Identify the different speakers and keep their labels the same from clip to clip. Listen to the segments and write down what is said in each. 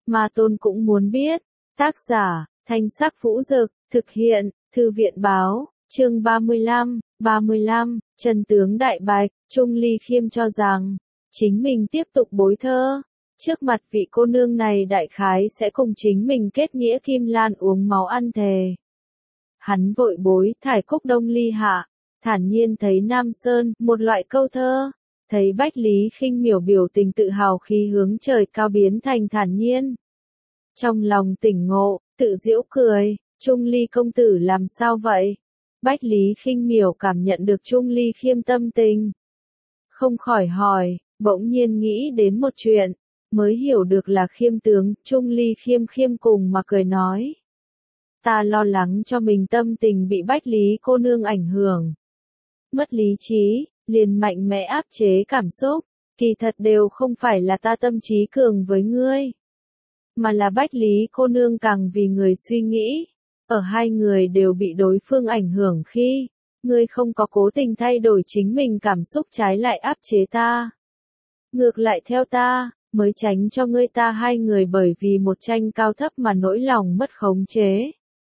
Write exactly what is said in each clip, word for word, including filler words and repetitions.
Speaker 1: Ma Tôn cũng muốn biết. Tác giả, Thanh Sắc Vũ Dực, thực hiện, Thư viện Báo, chương ba mươi lăm, ba mươi lăm, Chân tướng đại bạch. Trung Ly Khiêm cho rằng, chính mình tiếp tục bối thơ. Trước mặt vị cô nương này đại khái sẽ cùng chính mình kết nghĩa kim lan uống máu ăn thề. Hắn vội bối thải cúc đông ly hạ, thản nhiên thấy Nam Sơn, một loại câu thơ. Thấy Bách Lý Khinh Miểu biểu tình tự hào khí hướng trời cao biến thành thản nhiên. Trong lòng tỉnh ngộ, tự giễu cười, Trung Ly công tử làm sao vậy? Bách Lý Khinh Miểu cảm nhận được Trung Ly Khiêm tâm tình. Không khỏi hỏi, bỗng nhiên nghĩ đến một chuyện, mới hiểu được là Khiêm tướng, Trung Ly Khiêm khiêm cùng mà cười nói. Ta lo lắng cho mình tâm tình bị Bách Lý cô nương ảnh hưởng. Mất lý trí, liền mạnh mẽ áp chế cảm xúc, kỳ thật đều không phải là ta tâm trí cường với ngươi. Mà là Bách Lý cô nương càng vì người suy nghĩ, ở hai người đều bị đối phương ảnh hưởng khi, ngươi không có cố tình thay đổi chính mình cảm xúc trái lại áp chế ta. Ngược lại theo ta, mới tránh cho ngươi ta hai người bởi vì một tranh cao thấp mà nỗi lòng mất khống chế.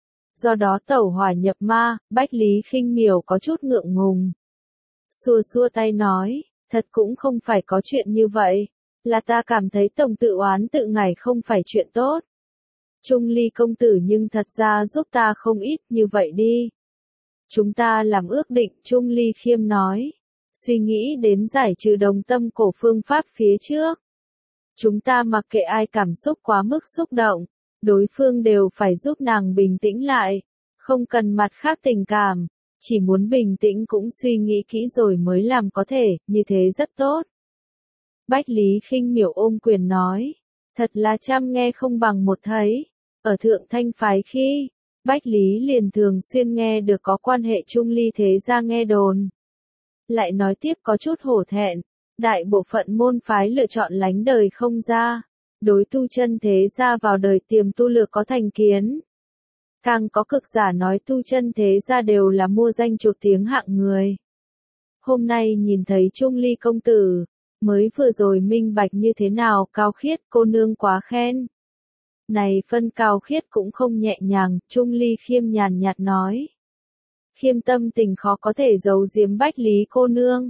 Speaker 1: Do đó tẩu hỏa nhập ma, Bách Lý Khinh Miểu có chút ngượng ngùng. Xua xua tay nói, thật cũng không phải có chuyện như vậy, là ta cảm thấy tổng tự oán tự ngải không phải chuyện tốt. Trung Ly công tử nhưng thật ra giúp ta không ít như vậy đi. Chúng ta làm ước định, Trung Ly Khiêm nói. Suy nghĩ đến giải trừ đồng tâm cổ phương pháp phía trước. Chúng ta mặc kệ ai cảm xúc quá mức xúc động, đối phương đều phải giúp nàng bình tĩnh lại, không cần mặt khác tình cảm, chỉ muốn bình tĩnh cũng suy nghĩ kỹ rồi mới làm có thể, như thế rất tốt. Bách Lý Khinh Miểu ôm quyền nói, thật là trăm nghe không bằng một thấy, ở Thượng Thanh phái khi, Bách Lý liền thường xuyên nghe được có quan hệ Trung Ly thế gia nghe đồn. Lại nói tiếp có chút hổ thẹn, đại bộ phận môn phái lựa chọn lánh đời không ra, đối tu chân thế gia vào đời tiềm tu lược có thành kiến. Càng có cực giả nói tu chân thế gia đều là mua danh chuộc tiếng hạng người. Hôm nay nhìn thấy Trung Ly công tử, mới vừa rồi minh bạch như thế nào cao khiết cô nương quá khen. Này phân cao khiết cũng không nhẹ nhàng, Trung Ly Khiêm nhàn nhạt nói. Khiêm tâm tình khó có thể giấu giếm Bách Lý cô nương.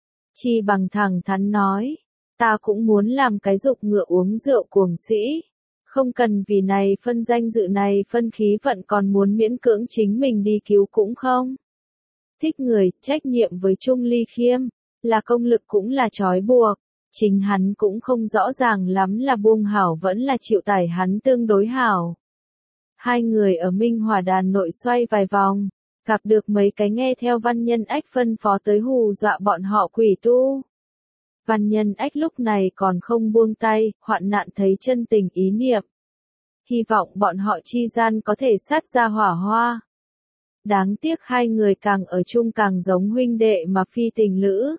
Speaker 1: Chi bằng thẳng thắn nói, ta cũng muốn làm cái dục ngựa uống rượu cuồng sĩ. Không cần vì này phân danh dự này phân khí vận còn muốn miễn cưỡng chính mình đi cứu cũng không. Thích người, trách nhiệm với Trung Ly Khiêm, là công lực cũng là trói buộc. Chính hắn cũng không rõ ràng lắm là buông hảo vẫn là chịu tải hắn tương đối hảo. Hai người ở Minh Hòa đàn nội xoay vài vòng, gặp được mấy cái nghe theo Văn Nhân Ách phân phó tới hù dọa bọn họ quỷ tu. Văn Nhân Ách lúc này còn không buông tay, hoạn nạn thấy chân tình ý niệm. Hy vọng bọn họ chi gian có thể sát ra hỏa hoa. Đáng tiếc hai người càng ở chung càng giống huynh đệ mà phi tình lữ.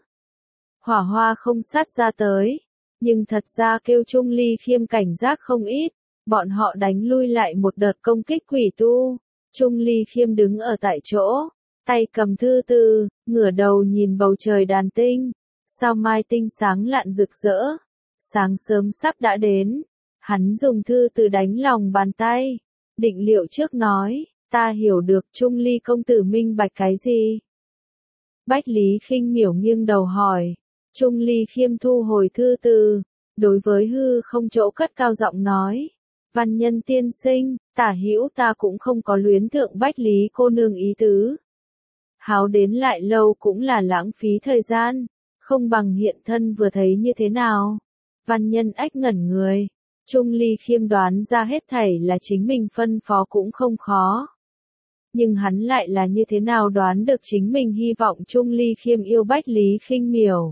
Speaker 1: Hỏa hoa không sát ra tới, nhưng thật ra kêu Trung Ly Khiêm cảnh giác không ít, bọn họ đánh lui lại một đợt công kích quỷ tu. Trung Ly Khiêm đứng ở tại chỗ, tay cầm thư từ, ngửa đầu nhìn bầu trời đàn tinh, sao mai tinh sáng lạn rực rỡ, sáng sớm sắp đã đến, hắn dùng thư từ đánh lòng bàn tay, định liệu trước nói, ta hiểu được Trung Ly công tử minh bạch cái gì. Bách Lý Khinh Miểu nghiêng đầu hỏi, Trung Ly Khiêm thu hồi thư từ, đối với hư không chỗ cất cao giọng nói. Văn Nhân tiên sinh, tả hữu ta cũng không có luyến thượng Bách Lý cô nương ý tứ. Háo đến lại lâu cũng là lãng phí thời gian, không bằng hiện thân vừa thấy như thế nào. Văn Nhân Ách ngẩn người, Trung Ly Khiêm đoán ra hết thảy là chính mình phân phó cũng không khó. Nhưng hắn lại là như thế nào đoán được chính mình hy vọng Trung Ly Khiêm yêu Bách Lý Khinh Miểu.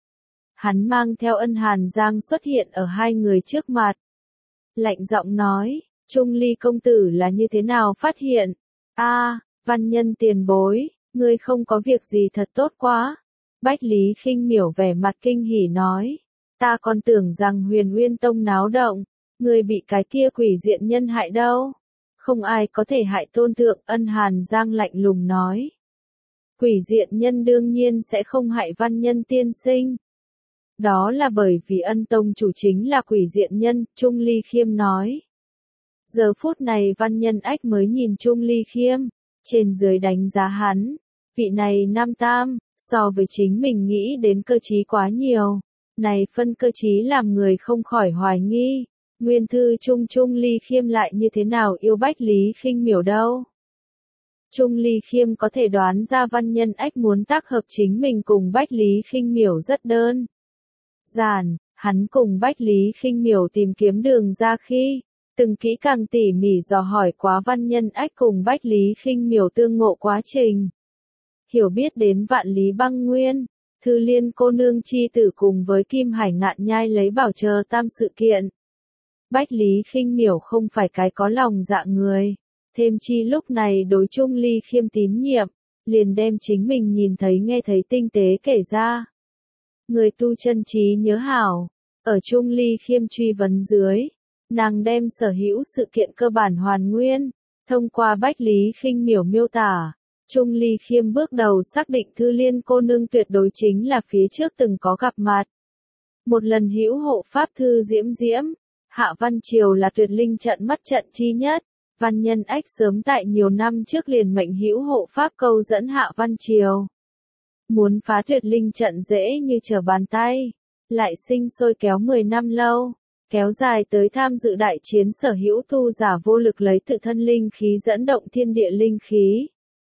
Speaker 1: Hắn mang theo Ân Hàn Giang xuất hiện ở hai người trước mặt. Lạnh giọng nói, Trung Ly công tử là như thế nào phát hiện? A, à, Văn Nhân tiền bối, ngươi không có việc gì thật tốt quá. Bách Lý Khinh Miểu vẻ mặt kinh hỉ nói, ta còn tưởng rằng Huyền Uyên Tông náo động, ngươi bị cái kia quỷ diện nhân hại đâu. Không ai có thể hại tôn thượng, Ân Hàn Giang lạnh lùng nói. Quỷ diện nhân đương nhiên sẽ không hại Văn Nhân tiên sinh. Đó là bởi vì Ân tông chủ chính là quỷ diện nhân, Trung Ly Khiêm nói. Giờ phút này Văn Nhân Ách mới nhìn Trung Ly Khiêm, trên dưới đánh giá hắn. Vị này nam tam, so với chính mình nghĩ đến cơ trí quá nhiều. Này phân cơ trí làm người không khỏi hoài nghi. Nguyên thư Trung Trung Ly Khiêm lại như thế nào yêu Bách Lý Khinh Miểu đâu. Trung Ly Khiêm có thể đoán ra Văn Nhân Ách muốn tác hợp chính mình cùng Bách Lý Khinh Miểu rất đơn giản, hắn cùng Bách Lý Khinh Miểu tìm kiếm đường ra khi, từng kỹ càng tỉ mỉ dò hỏi quá Văn Nhân Ách cùng Bách Lý Khinh Miểu tương ngộ quá trình. Hiểu biết đến Vạn Lý Băng Nguyên, Thư Liên cô nương chi tử cùng với Kim Hải Ngạn Nhai lấy bảo chờ tam sự kiện. Bách Lý Khinh Miểu không phải cái có lòng dạ người, thêm chi lúc này đối Trung Ly Khiêm tín nhiệm, liền đem chính mình nhìn thấy nghe thấy tinh tế kể ra. Người tu chân trí nhớ hảo, ở Trung Ly Khiêm truy vấn dưới, nàng đem sở hữu sự kiện cơ bản hoàn nguyên, thông qua Bách Lý Khinh Miểu miêu tả. Trung Ly Khiêm bước đầu xác định Thư Liên cô nương tuyệt đối chính là phía trước từng có gặp mặt. Một lần hữu hộ pháp Thư Diễm Diễm, Hạ Văn Triều là tuyệt linh trận mắt trận chi nhất. Văn Nhân Ách sớm tại nhiều năm trước liền mệnh hữu hộ pháp câu dẫn Hạ Văn Triều. Muốn phá tuyệt linh trận dễ như trở bàn tay, lại sinh sôi kéo mười năm lâu, kéo dài tới tham dự đại chiến sở hữu tu giả vô lực lấy tự thân linh khí dẫn động thiên địa linh khí.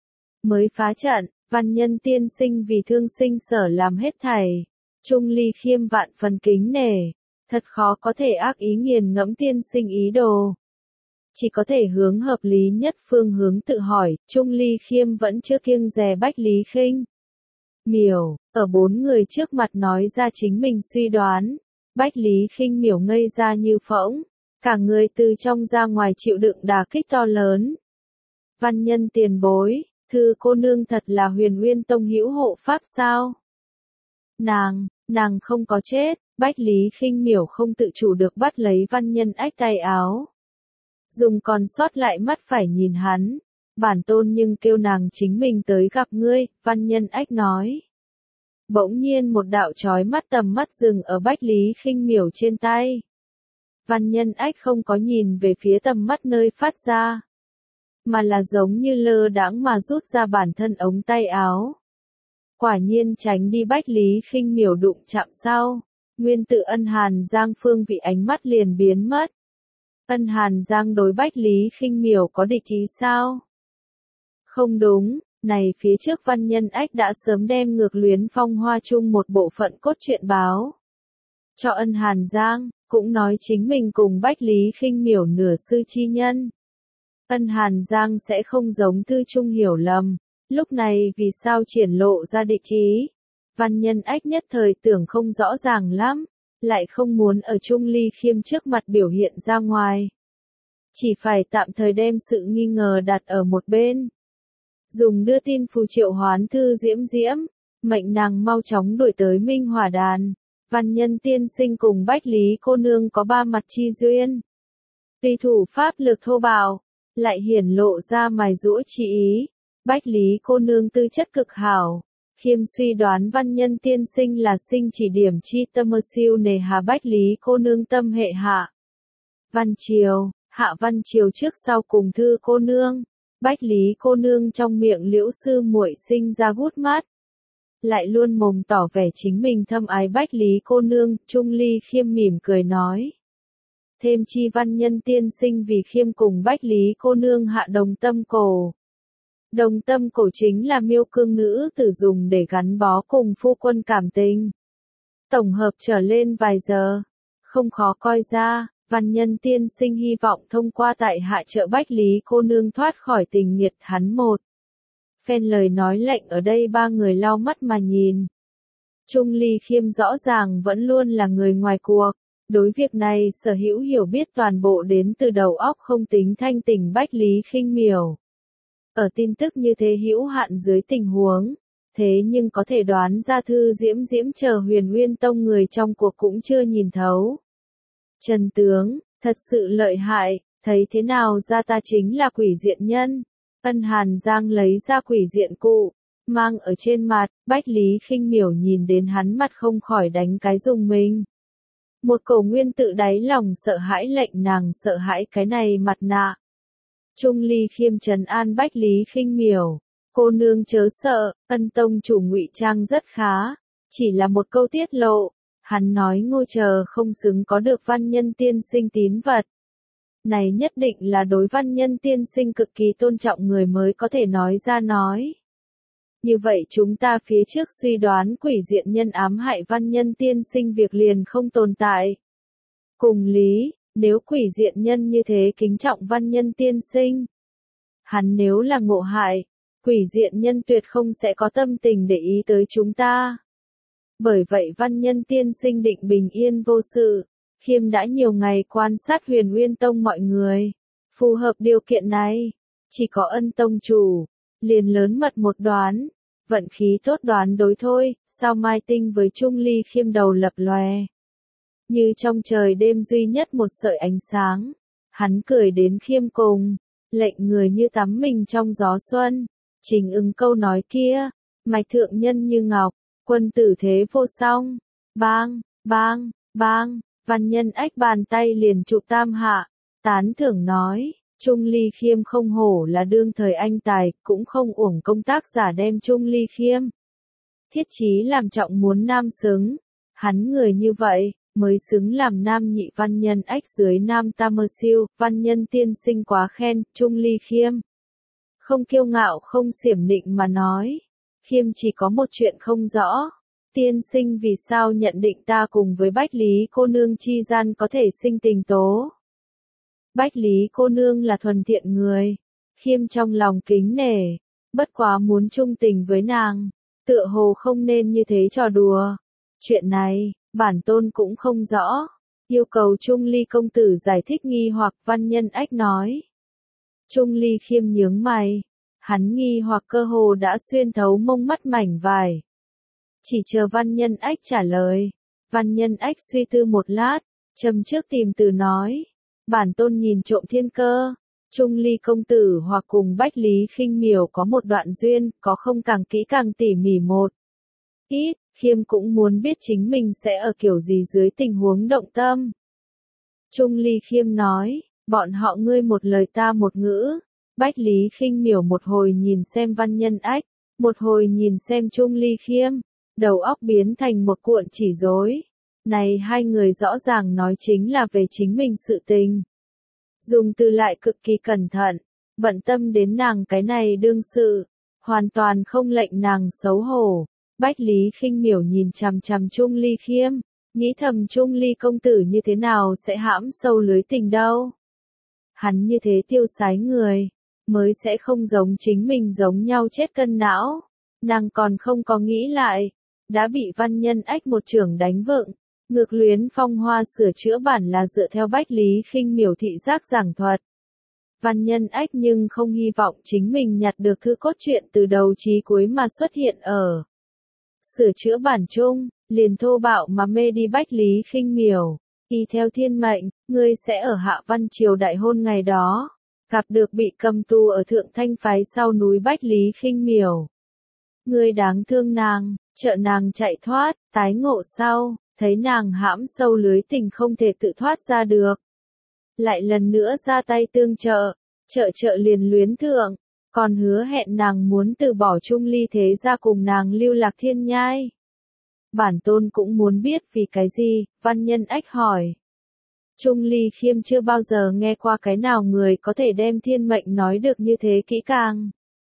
Speaker 1: Mới phá trận, Văn Nhân tiên sinh vì thương sinh sở làm hết thảy. Trung Ly Khiêm vạn phần kính nể, thật khó có thể ác ý nghiền ngẫm tiên sinh ý đồ. Chỉ có thể hướng hợp lý nhất phương hướng tự hỏi, Trung Ly Khiêm vẫn chưa kiêng dè Bách Lý Khinh Miểu, ở bốn người trước mặt nói ra chính mình suy đoán. Bách Lý Khinh Miểu ngây ra như phỗng, cả người từ trong ra ngoài chịu đựng đả kích to lớn. Văn Nhân tiền bối, Thư cô nương thật là Huyền Nguyên Tông hữu hộ pháp sao? Nàng, nàng không có chết. Bách Lý Khinh Miểu không tự chủ được bắt lấy Văn Nhân Ách tay áo. Dùng còn sót lại mắt phải nhìn hắn. Bản tôn nhưng kêu nàng chính mình tới gặp ngươi, Văn Nhân Ách nói. Bỗng nhiên một đạo chói mắt tầm mắt dừng ở Bách Lý Khinh Miểu trên tay. Văn Nhân Ách không có nhìn về phía tầm mắt nơi phát ra, mà là giống như lơ đãng mà rút ra bản thân ống tay áo. Quả nhiên tránh đi Bách Lý Khinh Miểu đụng chạm sau, nguyên tự Ân Hàn Giang phương vị ánh mắt liền biến mất. Ân Hàn Giang đối Bách Lý Khinh Miểu có địch ý sao? Không đúng, này phía trước Văn Nhân Ách đã sớm đem ngược Luyến Phong Hoa chung một bộ phận cốt truyện báo cho Ân Hàn Giang, cũng nói chính mình cùng Bách Lý Khinh Miểu nửa sư chi nhân. Ân Hàn Giang sẽ không giống Thư Trung hiểu lầm, lúc này vì sao triển lộ ra địch ý. Văn Nhân Ách nhất thời tưởng không rõ ràng lắm, lại không muốn ở Trung Ly Khiêm trước mặt biểu hiện ra ngoài. Chỉ phải tạm thời đem sự nghi ngờ đặt ở một bên. Dùng đưa tin phù triệu hoán Thư Diễm Diễm, mệnh nàng mau chóng đuổi tới Minh Hỏa Đàn. Văn Nhân tiên sinh cùng Bách Lý cô nương có ba mặt chi duyên. Tùy thủ pháp lực thô bạo, lại hiển lộ ra mài giũa chi ý. Bách Lý cô nương tư chất cực hảo. Khiêm suy đoán Văn Nhân tiên sinh là sinh chỉ điểm chi tâm siêu nề hà Bách Lý cô nương tâm hệ hạ. Văn Triều, Hạ Văn Triều trước sau cùng Thư cô nương. Bách Lý cô nương trong miệng Liễu sư muội sinh ra gút mắt. Lại luôn mồm tỏ vẻ chính mình thâm ái Bách Lý cô nương, Trung Ly Khiêm mỉm cười nói. Thêm chi Văn Nhân tiên sinh vì Khiêm cùng Bách Lý cô nương hạ đồng tâm cổ. Đồng tâm cổ chính là miêu cương nữ tử dùng để gắn bó cùng phu quân cảm tình. Tổng hợp trở lên vài giờ, không khó coi ra, Văn Nhân tiên sinh hy vọng thông qua tại hạ trợ Bách Lý cô nương thoát khỏi tình nghiệt hắn một. Phen lời nói lệnh ở đây ba người lau mắt mà nhìn. Trung Ly Khiêm rõ ràng vẫn luôn là người ngoài cuộc. Đối việc này sở hữu hiểu biết toàn bộ đến từ đầu óc không tính thanh tỉnh Bách Lý Khinh Miểu. Ở tin tức như thế hữu hạn dưới tình huống, thế nhưng có thể đoán ra Thư Diễm Diễm chờ Huyền Nguyên Tông người trong cuộc cũng chưa nhìn thấu. Trần tướng, thật sự lợi hại, thấy thế nào ra ta chính là quỷ diện nhân. Ân Hàn Giang lấy ra quỷ diện cụ, mang ở trên mặt, Bách Lý Khinh Miểu nhìn đến hắn mặt không khỏi đánh cái rùng mình. Một cổ nguyên tự đáy lòng sợ hãi lệnh nàng sợ hãi cái này mặt nạ. Trung Ly Khiêm trấn an Bách Lý Khinh Miểu, cô nương chớ sợ, Ân tông chủ ngụy trang rất khá, chỉ là một câu tiết lộ, hắn nói Ngô chờ không xứng có được văn nhân tiên sinh tín vật. Này nhất định là đối văn nhân tiên sinh cực kỳ tôn trọng người mới có thể nói ra nói. Như vậy chúng ta phía trước suy đoán quỷ diện nhân ám hại văn nhân tiên sinh việc liền không tồn tại. Cùng lý, nếu quỷ diện nhân như thế kính trọng văn nhân tiên sinh, hắn nếu là ngộ hại, quỷ diện nhân tuyệt không sẽ có tâm tình để ý tới chúng ta. Bởi vậy văn nhân tiên sinh định bình yên vô sự. Khiêm đã nhiều ngày quan sát Huyền Uyên Tông mọi người. Phù hợp điều kiện này, chỉ có Ân tông chủ, liền lớn mật một đoán, vận khí tốt đoán đối thôi, sao Mai Tinh với Trung Ly Khiêm đầu lập lòe. Như trong trời đêm duy nhất một sợi ánh sáng, hắn cười đến khiêm cùng, lệnh người như tắm mình trong gió xuân, trình ứng câu nói kia, mạch thượng nhân như ngọc, quân tử thế vô song, bang, bang, bang. Văn nhân ách bàn tay liền chụp tam hạ, tán thưởng nói, Trung Ly Khiêm không hổ là đương thời anh tài, cũng không uổng công tác giả đem Trung Ly Khiêm. Thiết chí làm trọng muốn nam xứng, hắn người như vậy, mới xứng làm nam nhị văn nhân ách dưới nam ta mơ siêu, văn nhân tiên sinh quá khen, Trung Ly Khiêm. Không kiêu ngạo không xiểm nịnh mà nói, Khiêm chỉ có một chuyện không rõ. Tiên sinh vì sao nhận định ta cùng với Bách Lý cô nương chi gian có thể sinh tình tố? Bách Lý cô nương là thuần thiện người, Khiêm trong lòng kính nể, bất quá muốn trung tình với nàng, tựa hồ không nên như thế trò đùa. Chuyện này, bản tôn cũng không rõ, yêu cầu Trung Ly công tử giải thích nghi hoặc văn nhân ách nói. Trung Ly Khiêm nhướng mày, hắn nghi hoặc cơ hồ đã xuyên thấu mông mắt mảnh vải. Chỉ chờ văn nhân ách trả lời. Văn nhân ách suy tư một lát, châm trước tìm từ nói. Bản tôn nhìn trộm thiên cơ. Trung Ly công tử hoặc cùng Bách Lý Khinh Miểu có một đoạn duyên, có không càng kỹ càng tỉ mỉ một ít, Khiêm cũng muốn biết chính mình sẽ ở kiểu gì dưới tình huống động tâm. Trung Ly Khiêm nói, bọn họ ngươi một lời ta một ngữ. Bách Lý Khinh Miểu một hồi nhìn xem văn nhân ách, một hồi nhìn xem Trung Ly Khiêm. Đầu óc biến thành một cuộn chỉ rối. Này hai người rõ ràng nói chính là về chính mình sự tình. Dùng từ lại cực kỳ cẩn thận, bận tâm đến nàng cái này đương sự, hoàn toàn không lệnh nàng xấu hổ. Bách Lý Khinh Miểu nhìn chằm chằm Trung Ly Khiêm, nghĩ thầm Trung Ly công tử như thế nào sẽ hãm sâu lưới tình đâu. Hắn như thế tiêu sái người, mới sẽ không giống chính mình giống nhau chết cân não. Nàng còn không có nghĩ lại. Đã bị văn nhân ách một trưởng đánh vựng, ngược luyến phong hoa sửa chữa bản là dựa theo Bách Lý Khinh Miểu thị giác giảng thuật. Văn nhân ách nhưng không hy vọng chính mình nhặt được thư cốt truyện từ đầu chí cuối mà xuất hiện ở sửa chữa bản chung, liền thô bạo mà mê đi Bách Lý Khinh Miểu. Y theo thiên mệnh, ngươi sẽ ở Hạ Văn Triều đại hôn ngày đó, gặp được bị cầm tù ở Thượng Thanh phái sau núi Bách Lý Khinh Miểu. Ngươi đáng thương nàng, trợ nàng chạy thoát, tái ngộ sau, thấy nàng hãm sâu lưới tình không thể tự thoát ra được. Lại lần nữa ra tay tương trợ, trợ trợ liền luyến thượng, còn hứa hẹn nàng muốn từ bỏ Trung Ly thế ra cùng nàng lưu lạc thiên nhai. Bản tôn cũng muốn biết vì cái gì, văn nhân ách hỏi. Trung Ly Khiêm chưa bao giờ nghe qua cái nào người có thể đem thiên mệnh nói được như thế kỹ càng.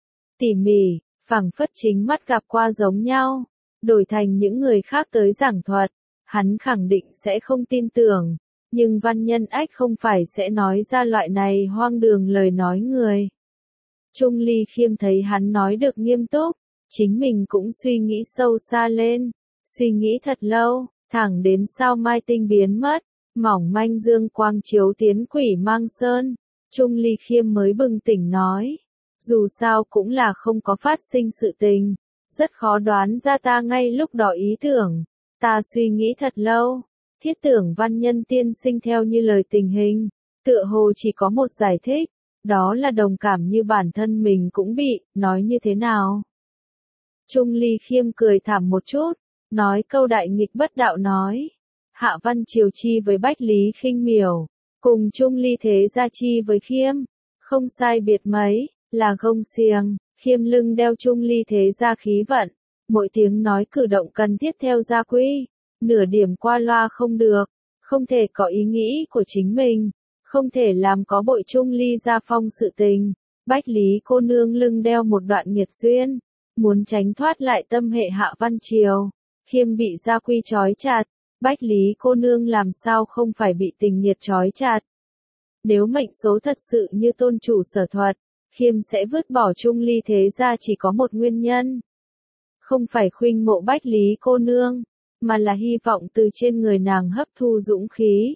Speaker 1: Tỉ mỉ, phảng phất chính mắt gặp qua giống nhau, đổi thành những người khác tới giảng thuật, hắn khẳng định sẽ không tin tưởng, nhưng văn nhân ách không phải sẽ nói ra loại này hoang đường lời nói người. Trung Ly Khiêm thấy hắn nói được nghiêm túc, chính mình cũng suy nghĩ sâu xa lên, suy nghĩ thật lâu, thẳng đến sao Mai Tinh biến mất, mỏng manh dương quang chiếu tiến quỷ mang sơn, Trung Ly Khiêm mới bừng tỉnh nói. Dù sao cũng là không có phát sinh sự tình, rất khó đoán ra ta ngay lúc đó ý tưởng, ta suy nghĩ thật lâu, thiết tưởng văn nhân tiên sinh theo như lời tình hình, tựa hồ chỉ có một giải thích, đó là đồng cảm như bản thân mình cũng bị, nói như thế nào. Trung Ly Khiêm cười thảm một chút, nói câu đại nghịch bất đạo nói. Hạ Văn Triều chi với Bách Lý Khinh Miểu, cùng Trung Ly Thế Gia chi với Khiêm, không sai biệt mấy, là gông xiềng, Khiêm lưng đeo Trung Ly Thế Gia khí vận, mỗi tiếng nói cử động cần thiết theo gia quy, nửa điểm qua loa không được, không thể có ý nghĩ của chính mình, không thể làm có bội Trung Ly gia phong sự tình. Bách Lý cô nương lưng đeo một đoạn nghiệt duyên, muốn tránh thoát lại tâm hệ Hạ Văn Triều, Khiêm bị gia quy trói chặt, Bách Lý cô nương làm sao không phải bị tình nghiệt trói chặt. Nếu mệnh số thật sự như tôn chủ sở thuật, Khiêm sẽ vứt bỏ Trung Ly Thế Gia chỉ có một nguyên nhân. Không phải khuynh mộ Bách Lý cô nương, mà là hy vọng từ trên người nàng hấp thu dũng khí.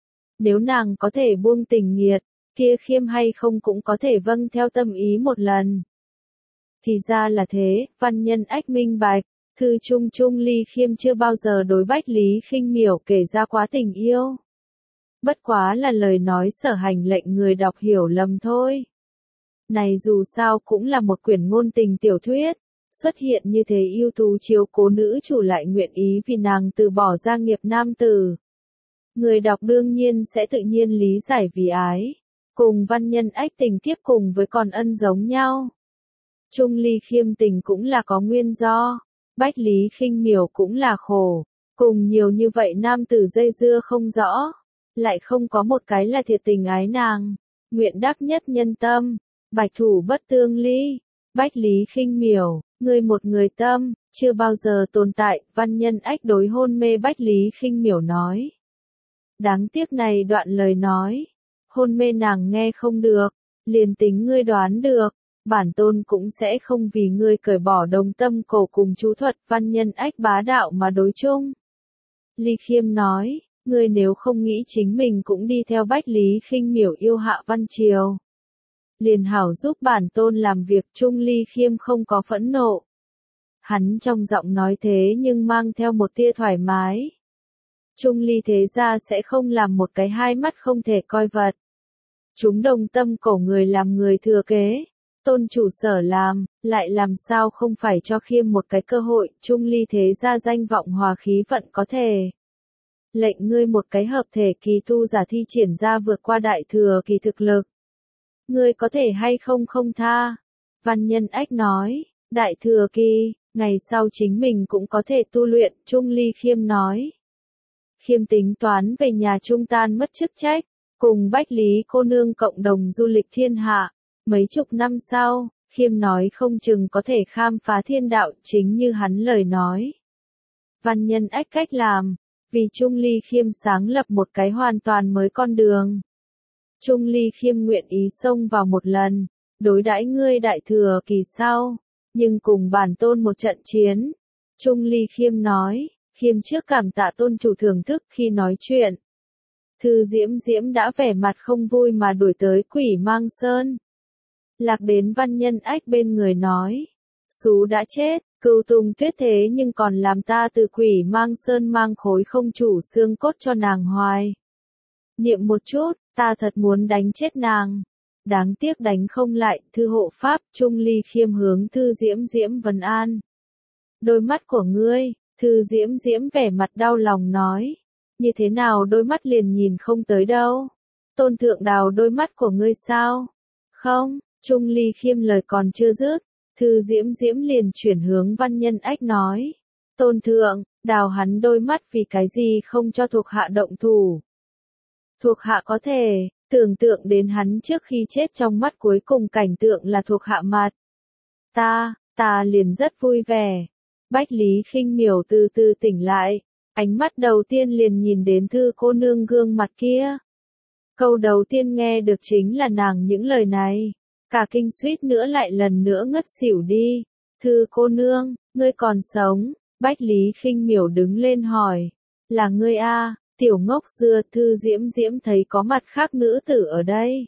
Speaker 1: Nếu nàng có thể buông tình nghiệt, kia Khiêm hay không cũng có thể vâng theo tâm ý một lần. Thì ra là thế, văn nhân ách minh bạch, thư trung Trung Ly Khiêm chưa bao giờ đối Bách Lý Khinh Miểu kể ra quá tình yêu. Bất quá là lời nói sở hành lệnh người đọc hiểu lầm thôi. Này dù sao cũng là một quyển ngôn tình tiểu thuyết, xuất hiện như thế ưu tú chiếu cố nữ chủ lại nguyện ý vì nàng từ bỏ gia nghiệp nam tử. Người đọc đương nhiên sẽ tự nhiên lý giải vì ái, cùng văn nhân ách tình kiếp cùng với còn ân giống nhau. Trung Ly Khiêm tình cũng là có nguyên do, Bách Lý Khinh Miểu cũng là khổ, cùng nhiều như vậy nam tử dây dưa không rõ, lại không có một cái là thiệt tình ái nàng, nguyện đắc nhất nhân tâm, bạch thủ bất tương ly. Bách Lý Khinh Miểu, người một người tâm, chưa bao giờ tồn tại, văn nhân ách đối hôn mê Bách Lý Khinh Miểu nói. Đáng tiếc này đoạn lời nói, hôn mê nàng nghe không được, liền tính ngươi đoán được, bản tôn cũng sẽ không vì ngươi cởi bỏ đồng tâm cổ cùng chú thuật văn nhân ách bá đạo mà đối chung. Ly Khiêm nói, ngươi nếu không nghĩ chính mình cũng đi theo Bách Lý Khinh Miểu yêu Hạ Văn Triều, liền hảo giúp bản tôn làm việc. Trung Ly Khiêm không có phẫn nộ. Hắn trong giọng nói thế nhưng mang theo một tia thoải mái. Trung Ly Thế Gia sẽ không làm một cái hai mắt không thể coi vật. Chúng đồng tâm cổ người làm người thừa kế. Tôn chủ sở làm, lại làm sao không phải cho Khiêm một cái cơ hội. Trung Ly Thế Gia danh vọng hòa khí vận có thể. Lệnh ngươi một cái hợp thể kỳ tu giả thi triển ra vượt qua đại thừa kỳ thực lực. Ngươi có thể hay không không tha? Văn nhân ách nói, đại thừa kỳ, ngày sau chính mình cũng có thể tu luyện. Trung Ly Khiêm nói. Khiêm tính toán về nhà trung tan mất chức trách, cùng Bách Lý cô nương cộng đồng du lịch thiên hạ. Mấy chục năm sau, Khiêm nói không chừng có thể khám phá thiên đạo chính như hắn lời nói. Văn nhân ách cách làm, vì Trung Ly Khiêm sáng lập một cái hoàn toàn mới con đường. Trung Ly Khiêm nguyện ý xông vào một lần, đối đãi ngươi đại thừa kỳ sau, nhưng cùng bản tôn một trận chiến. Trung Ly Khiêm nói, Khiêm trước cảm tạ tôn chủ thưởng thức khi nói chuyện. Thư Diễm Diễm đã vẻ mặt không vui mà đuổi tới Quỷ Mang Sơn. Lạc đến văn nhân ách bên người nói, Sú đã chết, Cửu Tùng Tuyết thế nhưng còn làm ta từ Quỷ Mang Sơn mang khối không chủ xương cốt cho nàng hoài. Niệm một chút, ta thật muốn đánh chết nàng. Đáng tiếc đánh không lại. Thư hộ pháp. Trung Ly Khiêm hướng Thư Diễm Diễm vấn an. Đôi mắt của ngươi. Thư Diễm Diễm vẻ mặt đau lòng nói. Như thế nào đôi mắt liền nhìn không tới đâu. Tôn thượng đào đôi mắt của ngươi sao? Không. Trung Ly Khiêm lời còn chưa dứt. Thư Diễm Diễm liền chuyển hướng văn nhân ách nói. Tôn thượng, đào hắn đôi mắt vì cái gì không cho thuộc hạ động thủ. Thuộc hạ có thể, tưởng tượng đến hắn trước khi chết trong mắt cuối cùng cảnh tượng là thuộc hạ mặt. Ta, ta liền rất vui vẻ. Bách Lý Khinh Miểu từ từ tỉnh lại, ánh mắt đầu tiên liền nhìn đến Thư cô nương gương mặt kia. Câu đầu tiên nghe được chính là nàng những lời này. Cả kinh suýt nữa lại lần nữa ngất xỉu đi. Thư cô nương, ngươi còn sống. Bách Lý Khinh Miểu đứng lên hỏi. Là ngươi a? Tiểu ngốc dưa. Thư Diễm Diễm thấy có mặt khác nữ tử ở đây,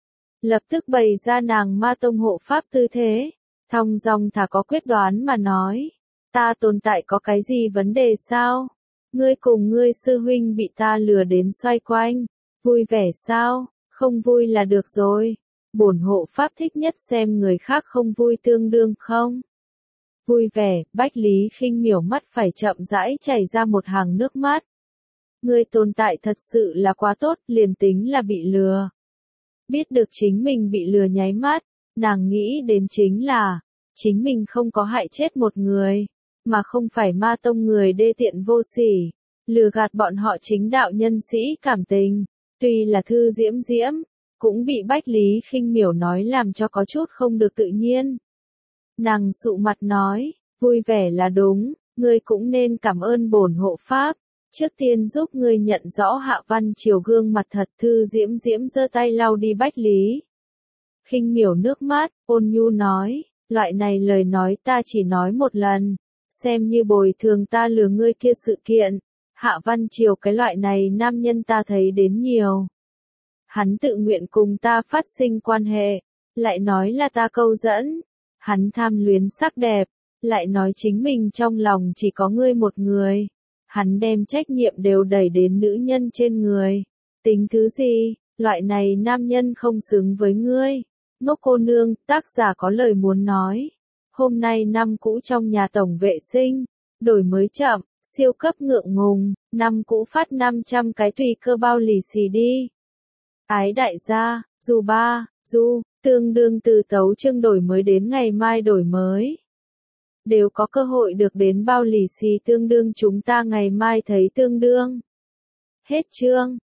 Speaker 1: lập tức bày ra nàng ma tông hộ pháp tư thế, thong dong thả có quyết đoán mà nói. Ta tồn tại có cái gì vấn đề sao? Ngươi cùng ngươi sư huynh bị ta lừa đến xoay quanh. Vui vẻ sao? Không vui là được rồi. Bổn hộ pháp thích nhất xem người khác không vui tương đương không? Vui vẻ, Bách Lý Khinh Miểu mắt phải chậm rãi chảy ra một hàng nước mắt. Ngươi tồn tại thật sự là quá tốt, liền tính là bị lừa. Biết được chính mình bị lừa nháy mắt, nàng nghĩ đến chính là, chính mình không có hại chết một người, mà không phải ma tông người đê tiện vô sỉ, lừa gạt bọn họ chính đạo nhân sĩ cảm tình. Tuy là Thư Diễm Diễm, cũng bị Bách Lý Khinh Miểu nói làm cho có chút không được tự nhiên. Nàng sụ mặt nói, vui vẻ là đúng, ngươi cũng nên cảm ơn bổn hộ pháp. Trước tiên giúp ngươi nhận rõ Hạ Văn Triều gương mặt thật. Thư Diễm Diễm giơ tay lau đi Bách Lý Khinh Miểu nước mắt, ôn nhu nói, loại này lời nói ta chỉ nói một lần, xem như bồi thường ta lừa ngươi kia sự kiện. Hạ Văn Triều cái loại này nam nhân ta thấy đến nhiều. Hắn tự nguyện cùng ta phát sinh quan hệ, lại nói là ta câu dẫn. Hắn tham luyến sắc đẹp, lại nói chính mình trong lòng chỉ có ngươi một người. Hắn đem trách nhiệm đều đẩy đến nữ nhân trên người. Tính thứ gì, loại này nam nhân không xứng với ngươi. Ngốc cô nương, tác giả có lời muốn nói. Hôm nay năm cũ trong nhà tổng vệ sinh, đổi mới chậm, siêu cấp ngượng ngùng, năm cũ phát năm trăm cái tùy cơ bao lì xì đi. Ái đại gia, dù ba, du, tương đương từ tấu chương đổi mới đến ngày mai đổi mới. Đều có cơ hội được đến bao lì xì tương đương chúng ta ngày mai thấy tương đương. Hết chương.